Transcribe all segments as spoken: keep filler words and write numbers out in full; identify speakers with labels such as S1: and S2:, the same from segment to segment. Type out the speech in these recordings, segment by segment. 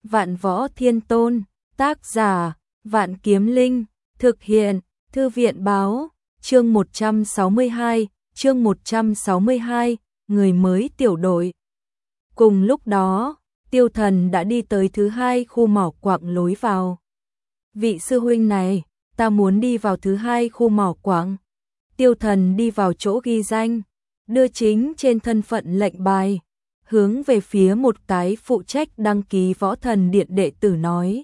S1: Vạn Võ Thiên Tôn, tác giả, Vạn Kiếm Linh, thực hiện, Thư viện báo, chương một trăm sáu mươi hai, chương một trăm sáu mươi hai, người mới tiểu đội. Cùng lúc đó, Tiêu Thần đã đi tới thứ hai khu mỏ quặng lối vào. Vị sư huynh này, ta muốn đi vào thứ hai khu mỏ quặng. Tiêu Thần đi vào chỗ ghi danh, đưa chính trên thân phận lệnh bài, hướng về phía một cái phụ trách đăng ký võ thần điện đệ tử nói.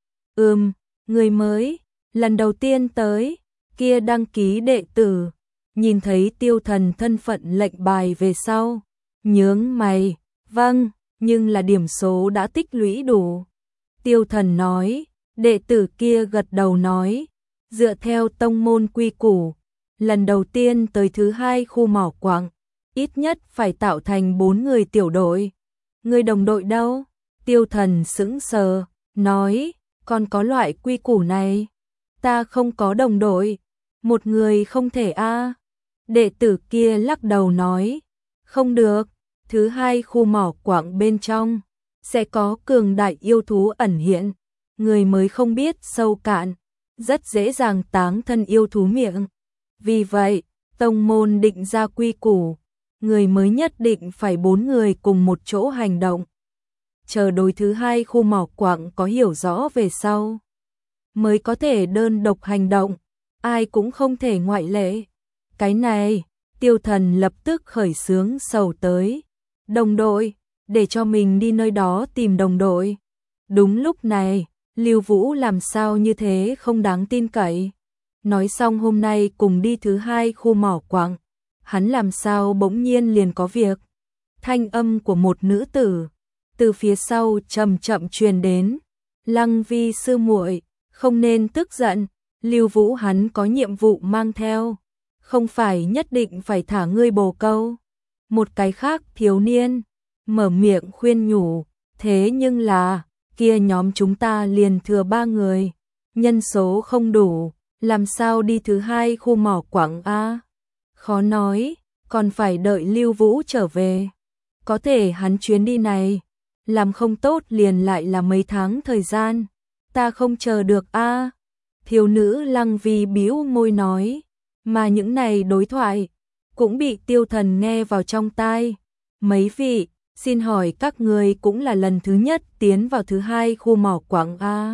S1: Ừm, người mới, lần đầu tiên tới, kia đăng ký đệ tử, nhìn thấy Tiêu Thần thân phận lệnh bài về sau, nhướng mày, vâng, nhưng là điểm số đã tích lũy đủ. Tiêu Thần nói, đệ tử kia gật đầu nói, dựa theo tông môn quy củ, lần đầu tiên tới thứ hai khu mỏ quặng, ít nhất phải tạo thành bốn người tiểu đội. Người đồng đội đâu? Tiêu Thần sững sờ, nói, còn có loại quy củ này? Ta không có đồng đội, một người không thể a. Đệ tử kia lắc đầu nói, không được, thứ hai khu mỏ quặng bên trong sẽ có cường đại yêu thú ẩn hiện, người mới không biết sâu cạn, rất dễ dàng táng thân yêu thú miệng. Vì vậy, tông môn định ra quy củ, người mới nhất định phải bốn người cùng một chỗ hành động. Chờ đối thứ hai khu mỏ quặng có hiểu rõ về sau, mới có thể đơn độc hành động, ai cũng không thể ngoại lệ. Cái này, Tiêu Thần lập tức khởi xướng sầu tới. Đồng đội, để cho mình đi nơi đó tìm đồng đội. Đúng lúc này, Lưu Vũ làm sao như thế không đáng tin cậy. Nói xong hôm nay cùng đi thứ hai khu mỏ quặng, hắn làm sao bỗng nhiên liền có việc. Thanh âm của một nữ tử từ phía sau chậm chậm truyền đến. Lăng Vi sư muội, không nên tức giận, Lưu Vũ hắn có nhiệm vụ mang theo, không phải nhất định phải thả ngươi bồ câu. Một cái khác thiếu niên mở miệng khuyên nhủ, thế nhưng là kia nhóm chúng ta liền thừa ba người, nhân số không đủ, làm sao đi thứ hai khu mỏ quặng a? Khó nói, còn phải đợi Lưu Vũ trở về. Có thể hắn chuyến đi này làm không tốt liền lại là mấy tháng thời gian, ta không chờ được a. Thiếu nữ Lăng Vi bĩu môi nói, mà những này đối thoại cũng bị Tiêu Thần nghe vào trong tai. Mấy vị, xin hỏi các người cũng là lần thứ nhất tiến vào thứ hai khu mỏ quặng a?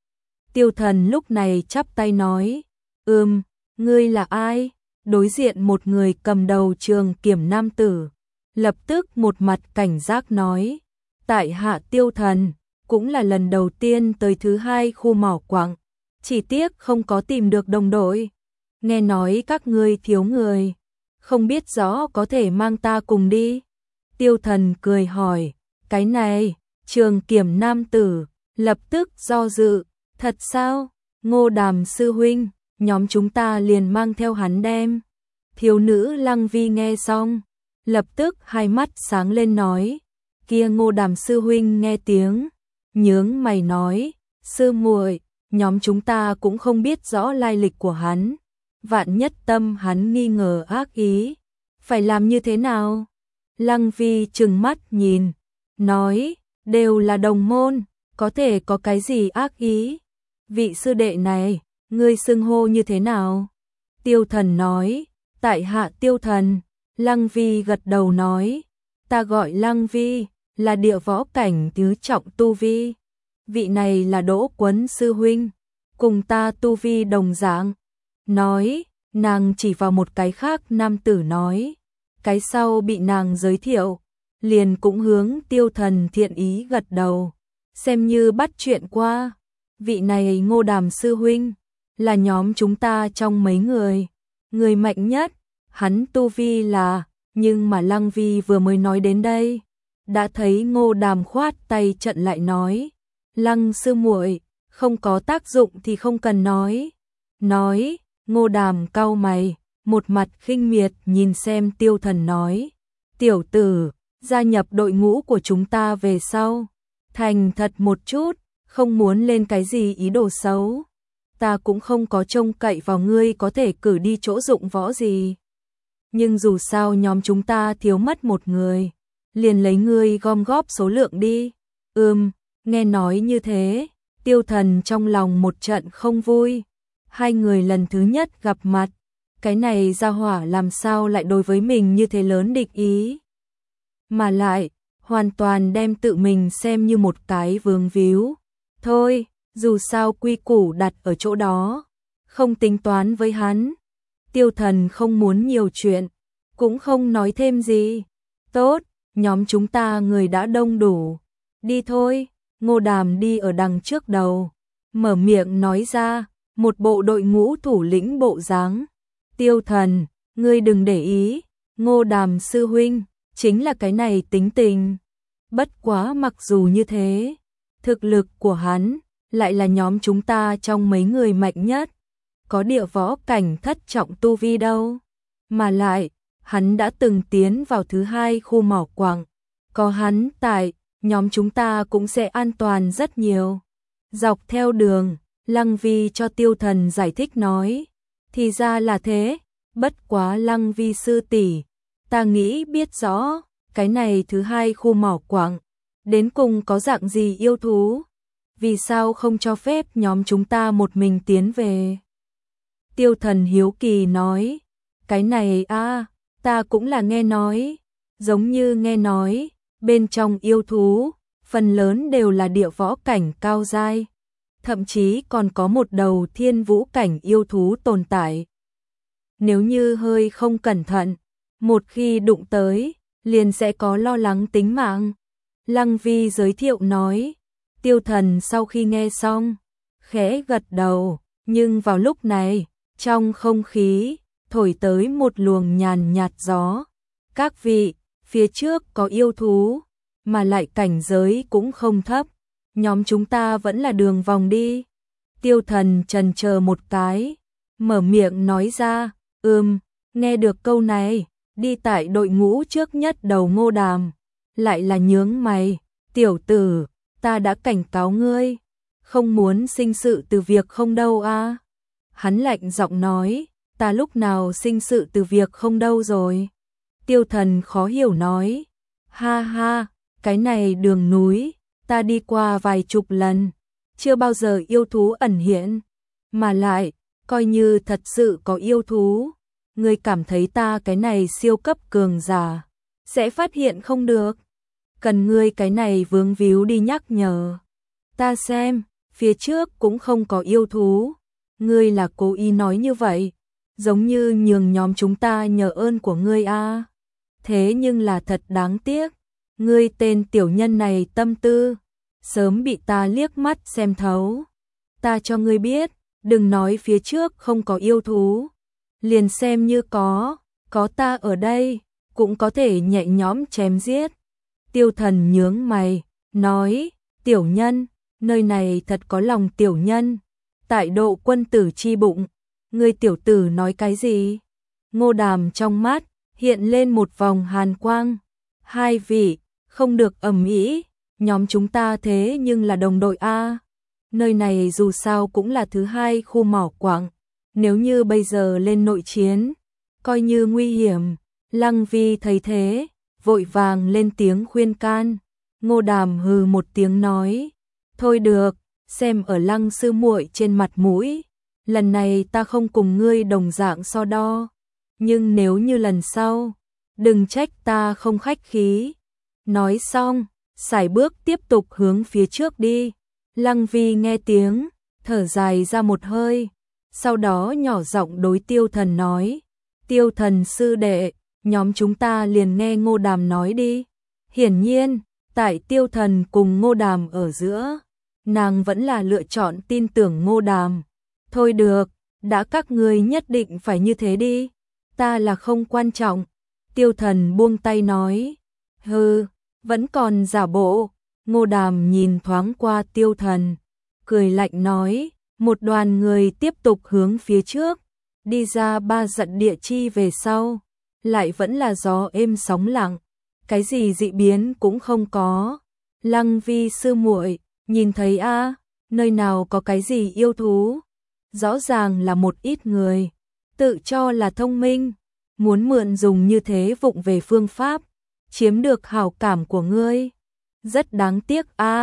S1: Tiêu Thần lúc này chắp tay nói, ừm, ngươi là ai? Đối diện một người cầm đầu trường kiểm nam tử, lập tức một mặt cảnh giác nói, tại hạ Tiêu Thần, cũng là lần đầu tiên tới thứ hai khu mỏ quặng, chỉ tiếc không có tìm được đồng đội. Nghe nói các ngươi thiếu người, không biết rõ có thể mang ta cùng đi. Tiêu Thần cười hỏi, cái này, trường kiểm nam tử, lập tức do dự, thật sao? Ngô Đàm sư huynh, nhóm chúng ta liền mang theo hắn đem. Thiếu nữ Lăng Vi nghe xong, lập tức hai mắt sáng lên nói, kia Ngô Đàm sư huynh nghe tiếng, nhướng mày nói, sư muội, nhóm chúng ta cũng không biết rõ lai lịch của hắn, vạn nhất tâm hắn nghi ngờ ác ý, phải làm như thế nào? Lăng Vi trừng mắt nhìn, nói, đều là đồng môn, có thể có cái gì ác ý? Vị sư đệ này, ngươi xưng hô như thế nào? Tiêu Thần nói, tại hạ Tiêu Thần. Lăng Vi gật đầu nói, ta gọi Lăng Vi, là địa võ cảnh tứ trọng tu vi. Vị này là Đỗ Quấn sư huynh, cùng ta tu vi đồng dạng. Nói, nàng chỉ vào một cái khác nam tử nói, cái sau bị nàng giới thiệu, liền cũng hướng Tiêu Thần thiện ý gật đầu, xem như bắt chuyện qua. Vị này Ngô Đàm sư huynh, là nhóm chúng ta trong mấy người, người mạnh nhất, hắn tu vi là, nhưng mà Lăng Vi vừa mới nói đến đây, đã thấy Ngô Đàm khoát tay trận lại nói, Lăng sư muội, không có tác dụng thì không cần nói. Nói, Ngô Đàm cau mày, một mặt khinh miệt nhìn xem Tiêu Thần nói, tiểu tử, gia nhập đội ngũ của chúng ta về sau, thành thật một chút, không muốn lên cái gì ý đồ xấu. Ta cũng không có trông cậy vào ngươi có thể cử đi chỗ dụng võ gì. Nhưng dù sao nhóm chúng ta thiếu mất một người, liền lấy ngươi gom góp số lượng đi. Ừm, Nghe nói như thế, Tiêu Thần trong lòng một trận không vui. Hai người lần thứ nhất gặp mặt, cái này gia hỏa làm sao lại đối với mình như thế lớn địch ý. Mà lại, hoàn toàn đem tự mình xem như một cái vướng víu. Thôi, dù sao quy củ đặt ở chỗ đó, không tính toán với hắn. Tiêu Thần không muốn nhiều chuyện, cũng không nói thêm gì. Tốt, nhóm chúng ta người đã đông đủ. Đi thôi, Ngô Đàm đi ở đằng trước đầu. Mở miệng nói ra, một bộ đội ngũ thủ lĩnh bộ dáng. Tiêu Thần, ngươi đừng để ý, Ngô Đàm sư huynh, chính là cái này tính tình. Bất quá mặc dù như thế, thực lực của hắn lại là nhóm chúng ta trong mấy người mạnh nhất. Có địa võ cảnh thất trọng tu vi đâu. Mà lại, hắn đã từng tiến vào thứ hai khu mỏ quặng. Có hắn tại, nhóm chúng ta cũng sẽ an toàn rất nhiều. Dọc theo đường, Lăng Vi cho Tiêu Thần giải thích nói. Thì ra là thế, bất quá Lăng Vi sư tỷ, ta nghĩ biết rõ, cái này thứ hai khu mỏ quặng, đến cùng có dạng gì yêu thú. Vì sao không cho phép nhóm chúng ta một mình tiến về? Tiêu Thần hiếu kỳ nói, cái này a, ta cũng là nghe nói, giống như nghe nói, bên trong yêu thú, phần lớn đều là địa võ cảnh cao giai, thậm chí còn có một đầu thiên vũ cảnh yêu thú tồn tại. Nếu như hơi không cẩn thận, một khi đụng tới, liền sẽ có lo lắng tính mạng. Lăng Vi giới thiệu nói. Tiêu Thần sau khi nghe xong, khẽ gật đầu, nhưng vào lúc này, trong không khí, thổi tới một luồng nhàn nhạt gió. Các vị, phía trước có yêu thú, mà lại cảnh giới cũng không thấp, nhóm chúng ta vẫn là đường vòng đi. Tiêu Thần chần chờ một cái, mở miệng nói ra, ừm, nghe được câu này, đi tại đội ngũ trước nhất đầu Ngô Đàm, lại là nhướng mày, tiểu tử, ta đã cảnh cáo ngươi, không muốn sinh sự từ việc không đâu a. Hắn lạnh giọng nói, ta lúc nào sinh sự từ việc không đâu rồi. Tiêu Thần khó hiểu nói, ha ha, cái này đường núi, ta đi qua vài chục lần, chưa bao giờ yêu thú ẩn hiện, mà lại, coi như thật sự có yêu thú, ngươi cảm thấy ta cái này siêu cấp cường giả, sẽ phát hiện không được. Cần ngươi cái này vướng víu đi nhắc nhở. Ta xem, phía trước cũng không có yêu thú. Ngươi là cố ý nói như vậy, giống như nhường nhóm chúng ta nhờ ơn của ngươi a. À. Thế nhưng là thật đáng tiếc, ngươi tên tiểu nhân này tâm tư, sớm bị ta liếc mắt xem thấu. Ta cho ngươi biết, đừng nói phía trước không có yêu thú, liền xem như có, có ta ở đây, cũng có thể nhẹ nhõm chém giết. Tiêu Thần nhướng mày, nói, tiểu nhân, nơi này thật có lòng tiểu nhân, tại độ quân tử chi bụng, ngươi tiểu tử nói cái gì? Ngô Đàm trong mắt, hiện lên một vòng hàn quang, hai vị, không được ầm ĩ, nhóm chúng ta thế nhưng là đồng đội a. Nơi này dù sao cũng là thứ hai khu mỏ quặng, nếu như bây giờ lên nội chiến, coi như nguy hiểm. Lăng Vi thấy thế, vội vàng lên tiếng khuyên can. Ngô Đàm hừ một tiếng nói, thôi được, xem ở Lăng sư muội trên mặt mũi, lần này ta không cùng ngươi đồng dạng so đo, nhưng nếu như lần sau, đừng trách ta không khách khí. Nói xong, sải bước tiếp tục hướng phía trước đi. Lăng Vi nghe tiếng, thở dài ra một hơi, sau đó nhỏ giọng đối Tiêu Thần nói, Tiêu Thần sư đệ, nhóm chúng ta liền nghe Ngô Đàm nói đi. Hiển nhiên, tại Tiêu Thần cùng Ngô Đàm ở giữa, nàng vẫn là lựa chọn tin tưởng Ngô Đàm. Thôi được, đã các ngươi nhất định phải như thế đi, ta là không quan trọng. Tiêu Thần buông tay nói, hừ, vẫn còn giả bộ. Ngô Đàm nhìn thoáng qua Tiêu Thần, cười lạnh nói, một đoàn người tiếp tục hướng phía trước, đi ra ba dặm địa chi về sau, lại vẫn là gió êm sóng lặng, cái gì dị biến cũng không có. Lăng Vi sư muội, nhìn thấy a, à, nơi nào có cái gì yêu thú, rõ ràng là một ít người, tự cho là thông minh, muốn mượn dùng như thế vụng về phương pháp, chiếm được hảo cảm của ngươi. Rất đáng tiếc a, à,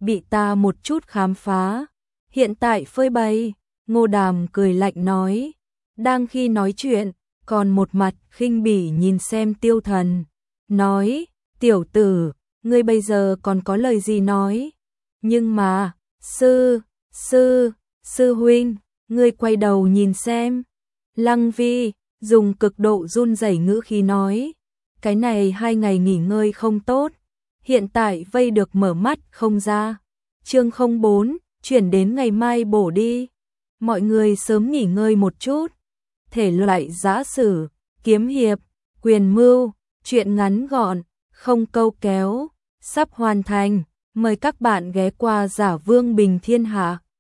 S1: bị ta một chút khám phá, hiện tại phơi bày. Ngô Đàm cười lạnh nói, đang khi nói chuyện, còn một mặt khinh bỉ nhìn xem Tiêu Thần, nói, tiểu tử, ngươi bây giờ còn có lời gì nói, nhưng mà, sư, sư, sư huynh, ngươi quay đầu nhìn xem. Lăng Vi dùng cực độ run rẩy ngữ khí nói, cái này hai ngày nghỉ ngơi không tốt, hiện tại vây được mở mắt không ra. Chương không bốn, chuyển đến ngày mai bổ đi. Mọi người sớm nghỉ ngơi một chút. Thể loại giã sử, kiếm hiệp, quyền mưu, truyện ngắn gọn, không câu kéo, sắp hoàn thành. Mời các bạn ghé qua Giả Vương Bình Thiên Hạ.